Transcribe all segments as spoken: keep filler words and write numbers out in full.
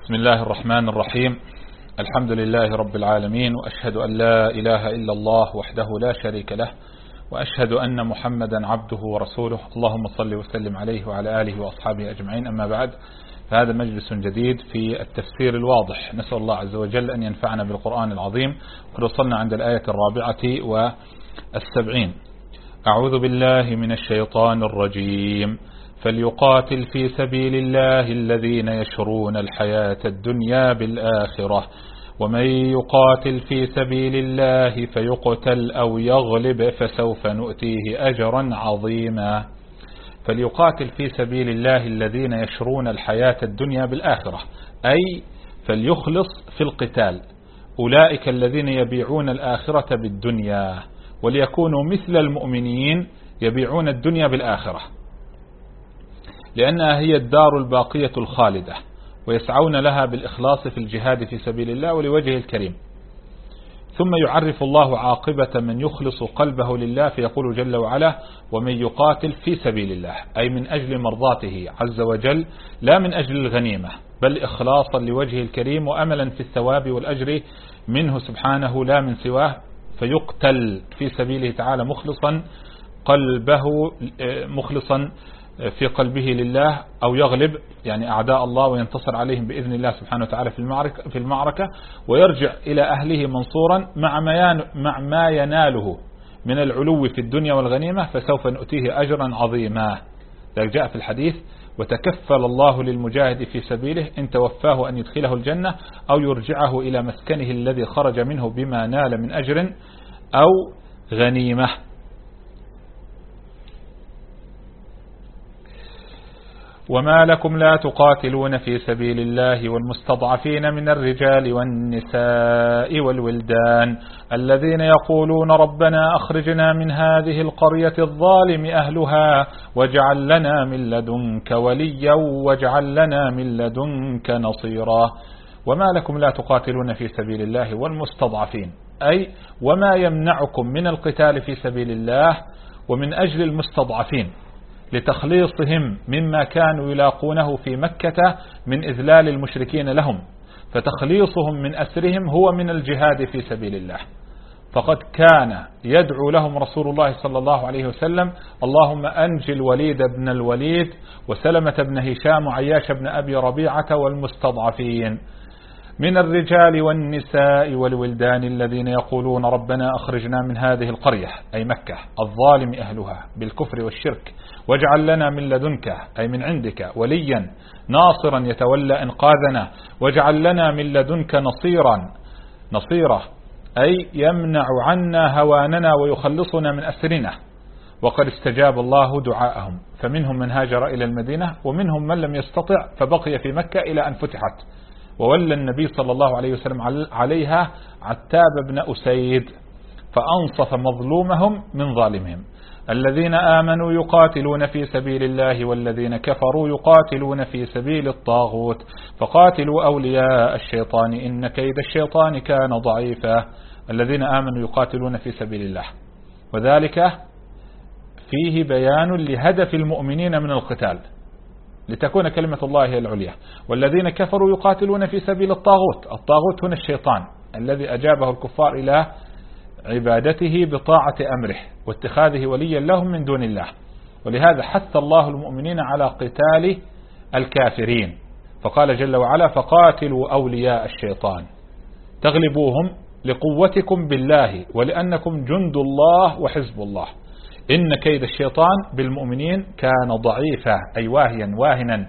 بسم الله الرحمن الرحيم. الحمد لله رب العالمين، وأشهد أن لا إله إلا الله وحده لا شريك له، وأشهد أن محمدا عبده ورسوله. اللهم صل وسلم عليه وعلى آله وأصحابه أجمعين. أما بعد، فهذا مجلس جديد في التفسير الواضح. نسأل الله عز وجل أن ينفعنا بالقرآن العظيم. قد وصلنا عند الآية الرابعة والسبعين. أعوذ بالله من الشيطان الرجيم. فليقاتل في سبيل الله الذين يشرون الحياة الدنيا بالآخرة، ومن يقاتل في سبيل الله فيقتل أو يغلب فسوف نؤتيه أجرا عظيما. فليقاتل في سبيل الله الذين يشرون الحياة الدنيا بالآخرة، أي فليخلص في القتال أولئك الذين يبيعون الآخرة بالدنيا، وليكونوا مثل المؤمنين يبيعون الدنيا بالآخرة، لأنها هي الدار الباقية الخالدة، ويسعون لها بالإخلاص في الجهاد في سبيل الله ولوجهه الكريم. ثم يعرف الله عاقبة من يخلص قلبه لله، فيقول جل وعلا: ومن يقاتل في سبيل الله، أي من أجل مرضاته عز وجل، لا من أجل الغنيمة، بل إخلاصا لوجهه الكريم وأملا في الثواب والأجر منه سبحانه لا من سواه. فيقتل في سبيله تعالى مخلصا قلبه مخلصا في قلبه لله، أو يغلب يعني أعداء الله وينتصر عليهم بإذن الله سبحانه وتعالى في المعركة, في المعركة ويرجع إلى أهله منصورا مع ما مع ما يناله من العلو في الدنيا والغنيمة، فسوف نؤتيه أجرا عظيما. ذلك جاء في الحديث: وتكفل الله للمجاهد في سبيله إن توفاه أن يدخله الجنة أو يرجعه إلى مسكنه الذي خرج منه بما نال من أجر أو غنيمة. وما لكم لا تقاتلون في سبيل الله والمستضعفين من الرجال والنساء والولدان الذين يقولون ربنا أخرجنا من هذه القرية الظالم أهلها واجعل لنا من لدنك وليا واجعل لنا من لدنك نصيرا. وما لكم لا تقاتلون في سبيل الله والمستضعفين، أي وما يمنعكم من القتال في سبيل الله ومن أجل المستضعفين، لتخليصهم مما كانوا يلاقونه في مكة من إذلال المشركين لهم، فتخليصهم من أسرهم هو من الجهاد في سبيل الله. فقد كان يدعو لهم رسول الله صلى الله عليه وسلم: اللهم أنجي الوليد بن الوليد وسلمة بن هشام وعياش بن أبي ربيعة والمستضعفين من الرجال والنساء والولدان الذين يقولون ربنا أخرجنا من هذه القرية، أي مكة، الظالم أهلها بالكفر والشرك، واجعل لنا من لدنك، أي من عندك، وليا ناصرا يتولى إنقاذنا، واجعل لنا من لدنك نصيرا نصيرا أي يمنع عنا هواننا ويخلصنا من أسرنا. وقد استجاب الله دعاءهم، فمنهم من هاجر إلى المدينة، ومنهم من لم يستطع فبقي في مكة إلى أن فتحت، وولى النبي صلى الله عليه وسلم عليها عتاب بن أسيد فأنصف مظلومهم من ظالمهم. الذين آمنوا يقاتلون في سبيل الله والذين كفروا يقاتلون في سبيل الطاغوت فقاتلوا أولياء الشيطان إن كيد الشيطان كان ضعيفا. الذين آمنوا يقاتلون في سبيل الله، وذلك فيه بيان لهدف المؤمنين من القتال لتكون كلمة الله هي العليا. والذين كفروا يقاتلون في سبيل الطاغوت، الطاغوت هنا الشيطان الذي أجابه الكفار إلى عبادته بطاعة أمره واتخاذه وليا لهم من دون الله. ولهذا حث الله المؤمنين على قتال الكافرين، فقال جل وعلا: فقاتلوا أولياء الشيطان تغلبوهم لقوتكم بالله ولأنكم جند الله وحزب الله إن كيد الشيطان بالمؤمنين كان ضعيفا، أي واهيا واهنا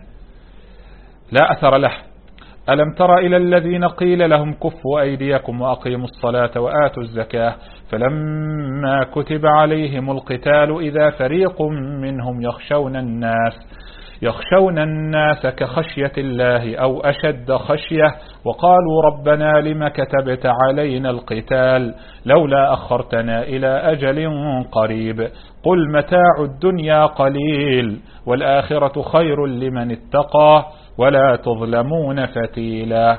لا أثر له. ألم تر إلى الذين قيل لهم كفوا أيديكم وأقيموا الصلاة وآتوا الزكاة فلما كتب عليهم القتال إذا فريق منهم يخشون الناس يخشون الناس كخشية الله أو أشد خشية وقالوا ربنا لم كتبت علينا القتال لولا أخرتنا إلى أجل قريب قل متاع الدنيا قليل والآخرة خير لمن اتقى ولا تظلمون فتيلا.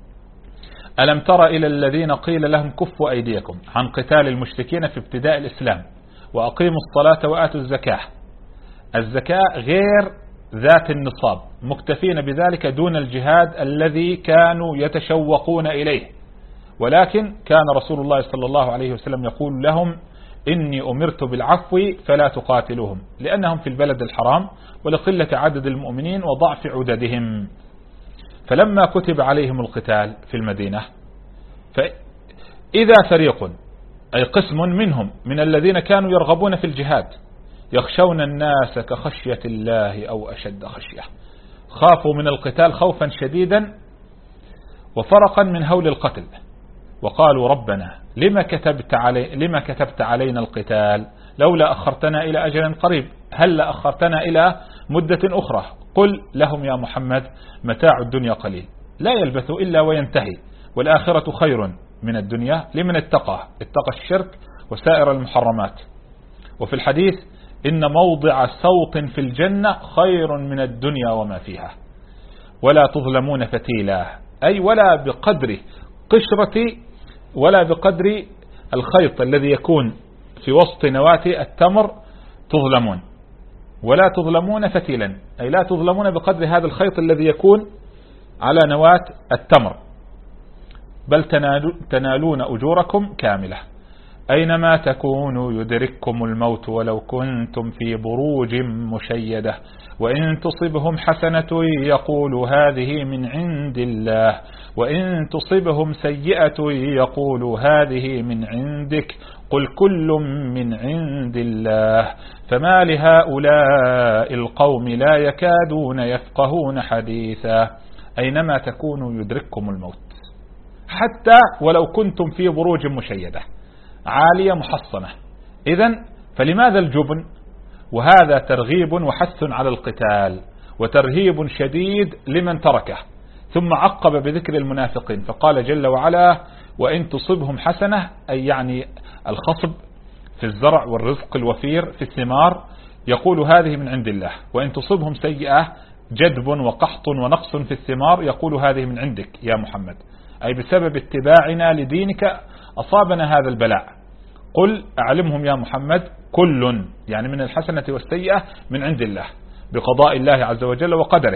ألم تر إلى الذين قيل لهم كفوا أيديكم، عن قتال المشركين في ابتداء الإسلام، وأقيموا الصلاة وآتوا الزكاة. الزكاة غير ذات النصاب مكتفين بذلك دون الجهاد الذي كانوا يتشوقون إليه، ولكن كان رسول الله صلى الله عليه وسلم يقول لهم إني أمرت بالعفو فلا تقاتلوهم، لأنهم في البلد الحرام ولقلة عدد المؤمنين وضعف عددهم. فلما كتب عليهم القتال في المدينة، فإذا فريق أي قسم منهم من الذين كانوا يرغبون في الجهاد يخشون الناس كخشية الله أو أشد خشية، خافوا من القتال خوفا شديدا وفرقا من هول القتل، وقالوا ربنا لما كتبت, علي لما كتبت علينا القتال لولا أخرتنا إلى أجل قريب، هل أخرتنا إلى مدة أخرى؟ قل لهم يا محمد متاع الدنيا قليل لا يلبث إلا وينتهي، والآخرة خير من الدنيا لمن اتقى اتقى الشرك وسائر المحرمات. وفي الحديث إن موضع سوط في الجنة خير من الدنيا وما فيها، ولا تظلمون فتيلا، أي ولا بقدر قشرة ولا بقدر الخيط الذي يكون في وسط نواة التمر تظلمون، ولا تظلمون فتيلا، أي لا تظلمون بقدر هذا الخيط الذي يكون على نواة التمر، بل تنالون أجوركم كاملة. أينما تكونوا يدرككم الموت ولو كنتم في بروج مشيدة، وإن تصبهم حسنة يقولوا هذه من عند الله، وإن تصبهم سيئة يقولوا هذه من عندك، قل كل من عند الله، فما لهؤلاء القوم لا يكادون يفقهون حديثا. أينما تكونوا يدرككم الموت، حتى ولو كنتم في بروج مشيدة عالية محصنة. إذن فلماذا الجبن؟ وهذا ترغيب وحث على القتال وترهيب شديد لمن تركه. ثم عقب بذكر المنافقين فقال جل وعلا وإن تصبهم حسنة، أي يعني الخصب في الزرع والرزق الوفير في الثمار، يقول هذه من عند الله، وإن تصبهم سيئة جدب وقحط ونقص في الثمار يقول هذه من عندك يا محمد، أي بسبب اتباعنا لدينك أصابنا هذا البلاء. قل أعلمهم يا محمد كل، يعني من الحسنة والسيئة من عند الله بقضاء الله عز وجل وقدره،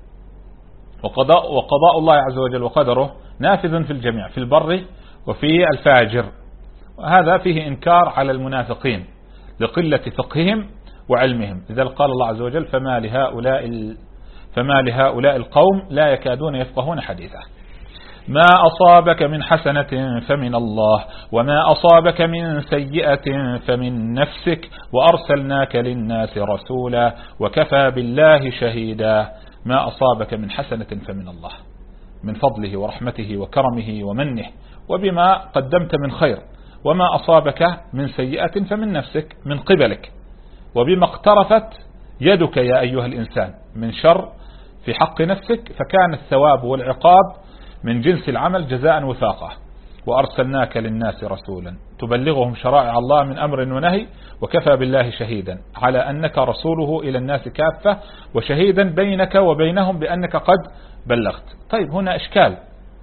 وقضاء, وقضاء الله عز وجل وقدره نافذ في الجميع في البر وفي الفاجر. وهذا فيه إنكار على المنافقين لقلة فقههم وعلمهم، لذلك قال الله عز وجل فما لهؤلاء, فما لهؤلاء القوم لا يكادون يفقهون حديثا. ما أصابك من حسنة فمن الله، وما أصابك من سيئة فمن نفسك، وأرسلناك للناس رسولا وكفى بالله شهيدا. ما أصابك من حسنة فمن الله، من فضله ورحمته وكرمه ومنه وبما قدمت من خير، وما أصابك من سيئة فمن نفسك من قبلك، وبما اقترفت يدك يا أيها الإنسان من شر في حق نفسك، فكان الثواب والعقاب من جنس العمل جزاء وفاقة. وأرسلناك للناس رسولا تبلغهم شرائع الله من أمر ونهي، وكفى بالله شهيدا على أنك رسوله إلى الناس كافة، وشهيدا بينك وبينهم بأنك قد بلغت. طيب هنا إشكال،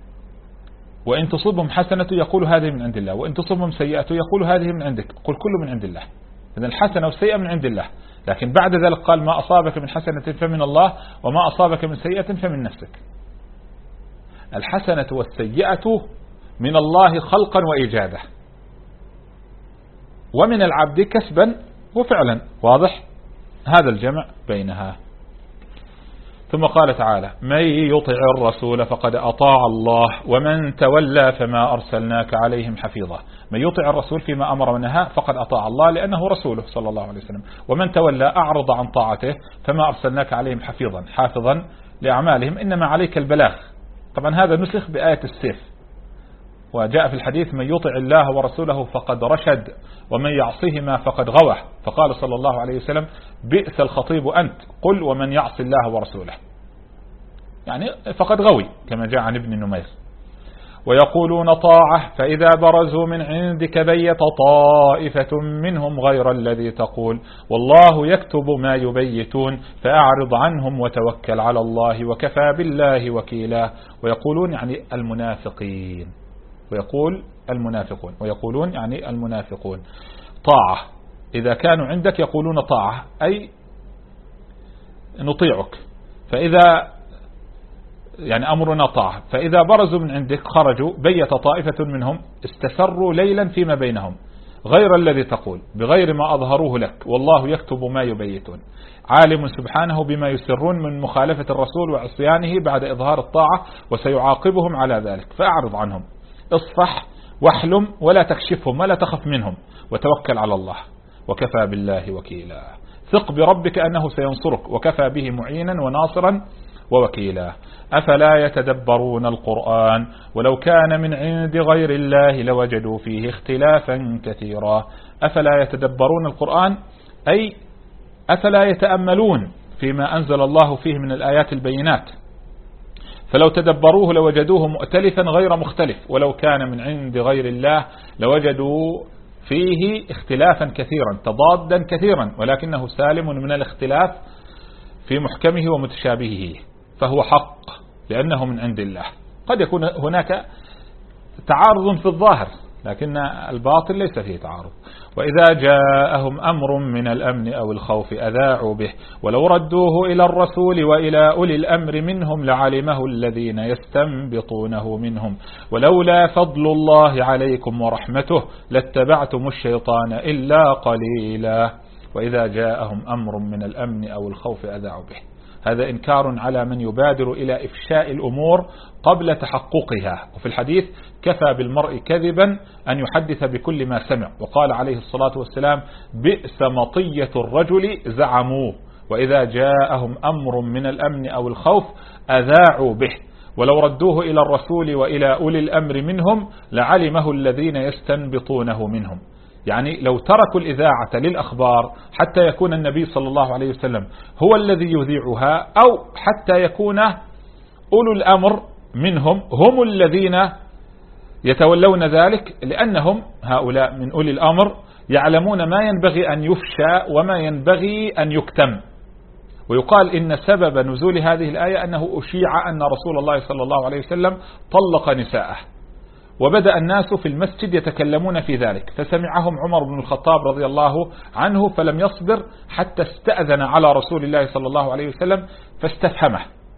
وإن تصبهم حسنة يقول هذه من عند الله، وإن تصبهم سيئة يقول هذه من عندك، قل كل من عند الله. إذن الحسنة والسيئة من عند الله، لكن بعد ذلك قال ما أصابك من حسنة فمن الله، وما أصابك من سيئة فمن نفسك. الحسنة والسيئة من الله خلقا وإيجادا، ومن العبد كسبا وفعلا، واضح هذا الجمع بينها. ثم قال تعالى من يطع الرسول فقد أطاع الله ومن تولى فما أرسلناك عليهم حفيظا. من يطع الرسول فيما أمر ونهى فقد أطاع الله لأنه رسوله صلى الله عليه وسلم، ومن تولى أعرض عن طاعته فما أرسلناك عليهم حفيظا حافظا لأعمالهم إنما عليك البلاغ. طبعا هذا نسخ بآية السيف، وجاء في الحديث من يطع الله ورسوله فقد رشد ومن يعصيهما فقد غوى، فقال صلى الله عليه وسلم بئس الخطيب أنت، قل ومن يعص الله ورسوله، يعني فقد غوي كما جاء عن ابن نمير. ويقولون طاعة فإذا برزوا من عندك بيت طائفة منهم غير الذي تقول والله يكتب ما يبيتون فأعرض عنهم وتوكل على الله وكفى بالله وكيلا. ويقولون يعني المنافقين، ويقول المنافقون، ويقولون يعني المنافقون طاعة، إذا كانوا عندك يقولون طاعة أي نطيعك، فإذا يعني أمرنا طاعة، فإذا برزوا من عندك خرجوا بيت طائفة منهم استسروا ليلا فيما بينهم غير الذي تقول بغير ما أظهروه لك، والله يكتب ما يبيتون، عالم سبحانه بما يسرون من مخالفة الرسول وعصيانه بعد إظهار الطاعة، وسيعاقبهم على ذلك، فأعرض عنهم، اصفح واحلم ولا تكشفهم ولا تخف منهم، وتوكل على الله وكفى بالله وكيلا. ثق بربك أنه سينصرك وكفى به معينا وناصرا ووكيلا. أفلا يتدبرون القرآن ولو كان من عند غير الله لوجدوا فيه اختلافا كثيرا. أفلا يتدبرون القرآن أي أفلا يتأملون فيما أنزل الله فيه من الآيات البينات، فلو تدبروه لوجدوه مؤتلفا غير مختلف، ولو كان من عند غير الله لوجدوا فيه اختلافا كثيرا تضادا كثيرا، ولكنه سالم من الاختلاف في محكمه ومتشابهه، فهو حق لأنه من عند الله. قد يكون هناك تعارض في الظاهر لكن الباطل ليس فيه تعارض. وإذا جاءهم أمر من الأمن أو الخوف أذاعوا به ولو ردوه إلى الرسول وإلى أولي الأمر منهم لعلمه الذين يستنبطونه منهم ولولا فضل الله عليكم ورحمته لاتبعتم الشيطان إلا قليلا. وإذا جاءهم أمر من الأمن أو الخوف أذاعوا به، هذا إنكار على من يبادر إلى إفشاء الأمور قبل تحققها. وفي الحديث كفى بالمرء كذبا أن يحدث بكل ما سمع، وقال عليه الصلاة والسلام بئس مطية الرجل زعموه. وإذا جاءهم أمر من الأمن أو الخوف أذاعوا به ولو ردوه إلى الرسول وإلى أولي الأمر منهم لعلمه الذين يستنبطونه منهم. يعني لو تركوا الإذاعة للأخبار حتى يكون النبي صلى الله عليه وسلم هو الذي يذيعها، أو حتى يكون أولو الأمر منهم هم الذين يتولون ذلك، لأنهم هؤلاء من أولي الأمر يعلمون ما ينبغي أن يفشى وما ينبغي أن يكتم. ويقال إن سبب نزول هذه الآية أنه أشيع أن رسول الله صلى الله عليه وسلم طلق نساءه، وبدأ الناس في المسجد يتكلمون في ذلك، فسمعهم عمر بن الخطاب رضي الله عنه فلم يصبر حتى استأذن على رسول الله صلى الله عليه وسلم فاستفهمه: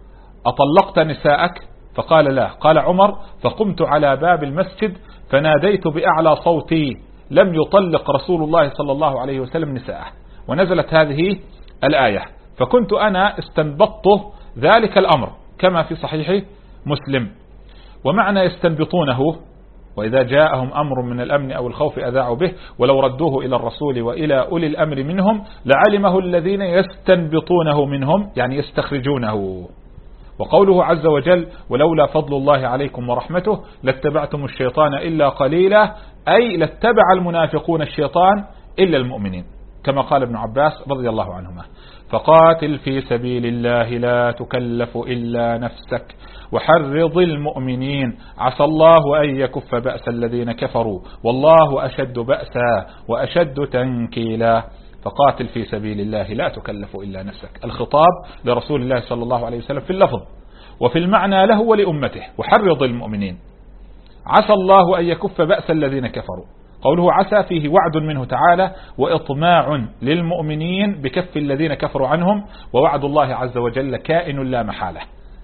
أطلقت نساءك؟ فقال لا. قال عمر: فقمت على باب المسجد فناديت بأعلى صوتي: لم يطلق رسول الله صلى الله عليه وسلم نساءه. ونزلت هذه الآية، فكنت أنا استنبطت ذلك الأمر كما في صحيح مسلم. ومعنى يستنبطونه: وإذا جاءهم أمر من الأمن أو الخوف أذاعوا به ولو ردوه إلى الرسول وإلى أولي الأمر منهم لعلمه الذين يستنبطونه منهم، يعني يستخرجونه. وقوله عز وجل: ولولا فضل الله عليكم ورحمته لاتبعتم الشيطان إلا قليلا، أي لاتبع المنافقون الشيطان إلا المؤمنين، كما قال ابن عباس رضي الله عنهما: فقاتل في سبيل الله لا تكلف إلا نفسك وحرض المؤمنين عسى الله أن يكف بأس الذين كفروا والله أشد بأسا وأشد تنكيلا. فقاتل في سبيل الله لا تكلف إلا نفسك، الخطاب لرسول الله صلى الله عليه وسلم في اللفظ، وفي المعنى له ولأمته. وحرض المؤمنين عسى الله أن يكف بأس الذين كفروا، قوله عسى فيه وعد منه تعالى وإطماع للمؤمنين بكف الذين كفروا عنهم، ووعد الله عز وجل كائن لا محالة.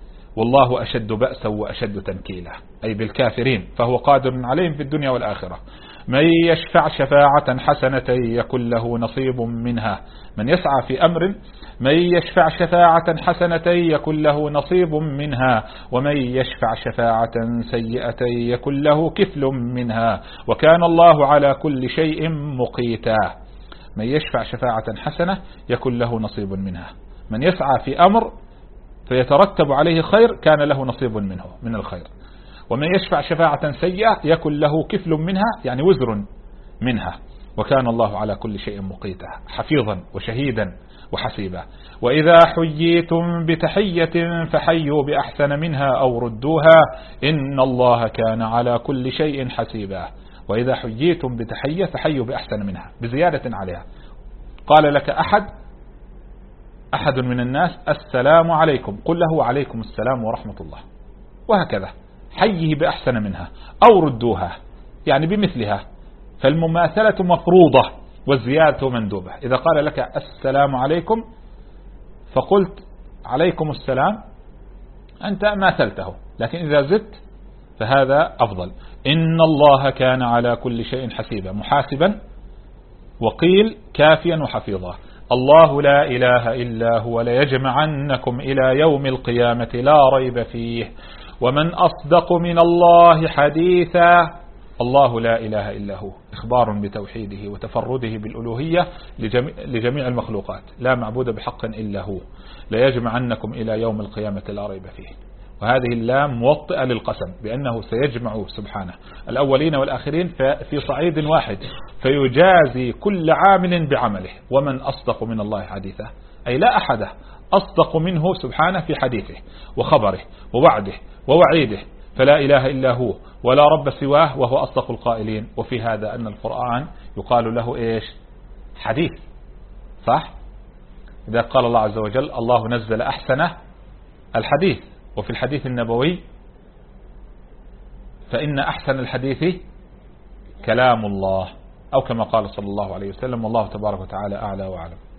والله أشد بأسا وأشد تنكيلا، أي بالكافرين، فهو قادر عليهم في الدنيا والآخرة. من يشفع شفاعة حسنة يكن له نصيب منها، من يسعى في أمر من يشفع شفاعة حسنة يكن له نصيب منها، ومن يشفع شفاعة سيئة يكن له كفل منها، وكان الله على كل شيء مقيتا. من يشفع شفاعة حسنة يكن له نصيب منها، من يسعى في أمر فيترتب عليه خير كان له نصيب منه من الخير، ومن يشفع شفاعة سيئة يكن له كفل منها، يعني وزر منها، وكان الله على كل شيء مقيتا حفيظا وشهيدا وحسيبا. وإذا حييتم بتحية فحيوا بأحسن منها أو ردوها إن الله كان على كل شيء حسيبا. وإذا حييتم بتحية فحيوا بأحسن منها بزيادة عليها. قال لك أحد أحد من الناس السلام عليكم، قل له عليكم السلام ورحمة الله، وهكذا حيه بأحسن منها أو ردوها، يعني بمثلها. فالمماثلة مفروضة والزيادة مندوبة. إذا قال لك السلام عليكم فقلت عليكم السلام أنت ماثلته، لكن إذا زدت فهذا أفضل. إن الله كان على كل شيء حسيبا، محاسبا، وقيل كافيا وحفيظا. الله لا إله إلا هو ليجمعنكم إلى يوم القيامة لا ريب فيه ومن أصدق من الله حديثا. الله لا إله إلا هو، إخبار بتوحيده وتفرده بالألوهية لجميع, لجميع المخلوقات، لا معبود بحق إلا هو. ليجمعنكم إلى يوم القيامة لا ريب فيه، وهذه اللام موطئة للقسم بأنه سيجمع سبحانه الأولين والآخرين في صعيد واحد، فيجازي كل عامل بعمله. ومن أصدق من الله حديثا، أي لا أحد أصدق منه سبحانه في حديثه وخبره ووعده ووعيده، فلا إله إلا هو ولا رب سواه وهو أصدق القائلين. وفي هذا أن القرآن يقال له إيش؟ حديث، صح؟ إذا قال الله عز وجل الله نزل أحسن الحديث، وفي الحديث النبوي فإن أحسن الحديث كلام الله، أو كما قال صلى الله عليه وسلم. والله تبارك وتعالى أعلى وأعلم.